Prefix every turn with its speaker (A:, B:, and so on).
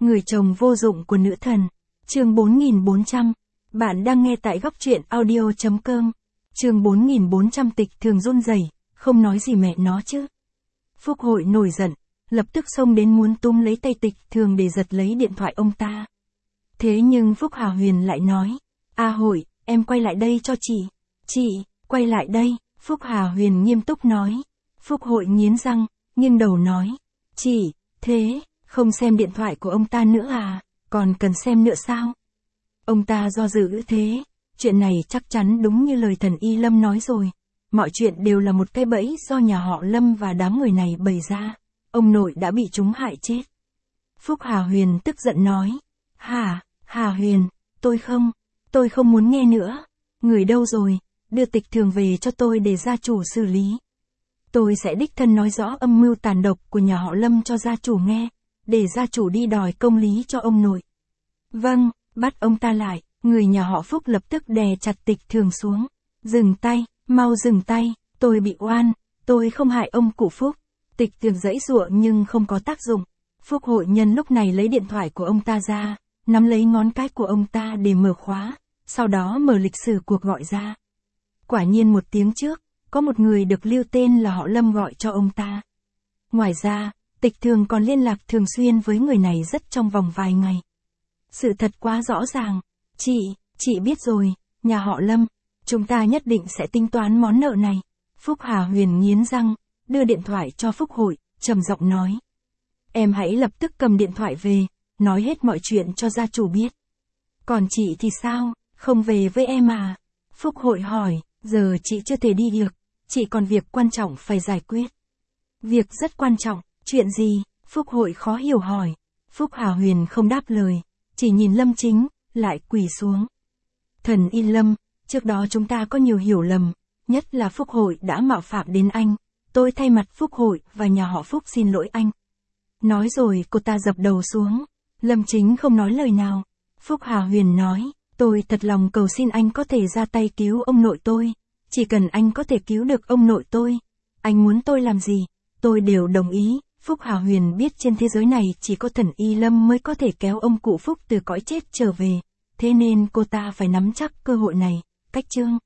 A: Người chồng vô dụng của nữ thần. Chương 4400. Bạn đang nghe tại góc truyện audio.com. Chương 4400 Tịch Thường run rẩy, không nói gì mẹ nó chứ. Phúc Hội nổi giận, lập tức xông đến muốn túm lấy tay Tịch Thường để giật lấy điện thoại ông ta. Thế nhưng Phúc Hà Huyền lại nói, "A Hội, em quay lại đây cho chị." "Chị, quay lại đây." Phúc Hà Huyền nghiêm túc nói. Phúc Hội nghiến răng, nghiêng đầu nói, "Chị, thế, không xem điện thoại của ông ta nữa à, còn cần xem nữa sao?" Ông ta do dự thế, chuyện này chắc chắn đúng như lời thần y Lâm nói rồi. Mọi chuyện đều là một cái bẫy do nhà họ Lâm và đám người này bày ra. Ông nội đã bị chúng hại chết. Phúc Hà Huyền tức giận nói, Hà Huyền, tôi không muốn nghe nữa. Người đâu rồi, đưa Tịch Thường về cho tôi để gia chủ xử lý. Tôi sẽ đích thân nói rõ âm mưu tàn độc của nhà họ Lâm cho gia chủ nghe, để gia chủ đi đòi công lý cho ông nội. Vâng, bắt ông ta lại. Người nhà họ Phúc lập tức đè chặt Tịch Thường xuống. Dừng tay, mau dừng tay, tôi bị oan, tôi không hại ông cụ Phúc. Tịch Thường giãy giụa nhưng không có tác dụng. Phúc Hội nhân lúc này lấy điện thoại của ông ta ra, nắm lấy ngón cái của ông ta để mở khóa, sau đó mở lịch sử cuộc gọi ra. Quả nhiên một tiếng trước, có một người được lưu tên là họ Lâm gọi cho ông ta. Ngoài ra, Tịch Thường còn liên lạc thường xuyên với người này rất trong vòng vài ngày. Sự thật quá rõ ràng. Chị biết rồi, nhà họ Lâm, chúng ta nhất định sẽ tính toán món nợ này. Phúc Hà Huyền nghiến răng, đưa điện thoại cho Phúc Hội, trầm giọng nói. Em hãy lập tức cầm điện thoại về, nói hết mọi chuyện cho gia chủ biết. Còn chị thì sao, không về với em à? Phúc Hội hỏi, giờ chị chưa thể đi được, chị còn việc quan trọng phải giải quyết. Việc rất quan trọng, chuyện gì? Phúc Hội khó hiểu hỏi. Phúc Hà Huyền không đáp lời, chỉ nhìn Lâm Chính, lại quỳ xuống. Thần y Lâm, trước đó chúng ta có nhiều hiểu lầm, nhất là Phúc Hội đã mạo phạm đến anh. Tôi thay mặt Phúc Hội và nhà họ Phúc xin lỗi anh. Nói rồi cô ta dập đầu xuống. Lâm Chính không nói lời nào. Phúc Hà Huyền nói, tôi thật lòng cầu xin anh có thể ra tay cứu ông nội tôi. Chỉ cần anh có thể cứu được ông nội tôi, anh muốn tôi làm gì, tôi đều đồng ý. Phúc Hà Huyền biết trên thế giới này chỉ có thần y Lâm mới có thể kéo ông cụ Phúc từ cõi chết trở về, thế nên cô ta phải nắm chắc cơ hội này. Cách chương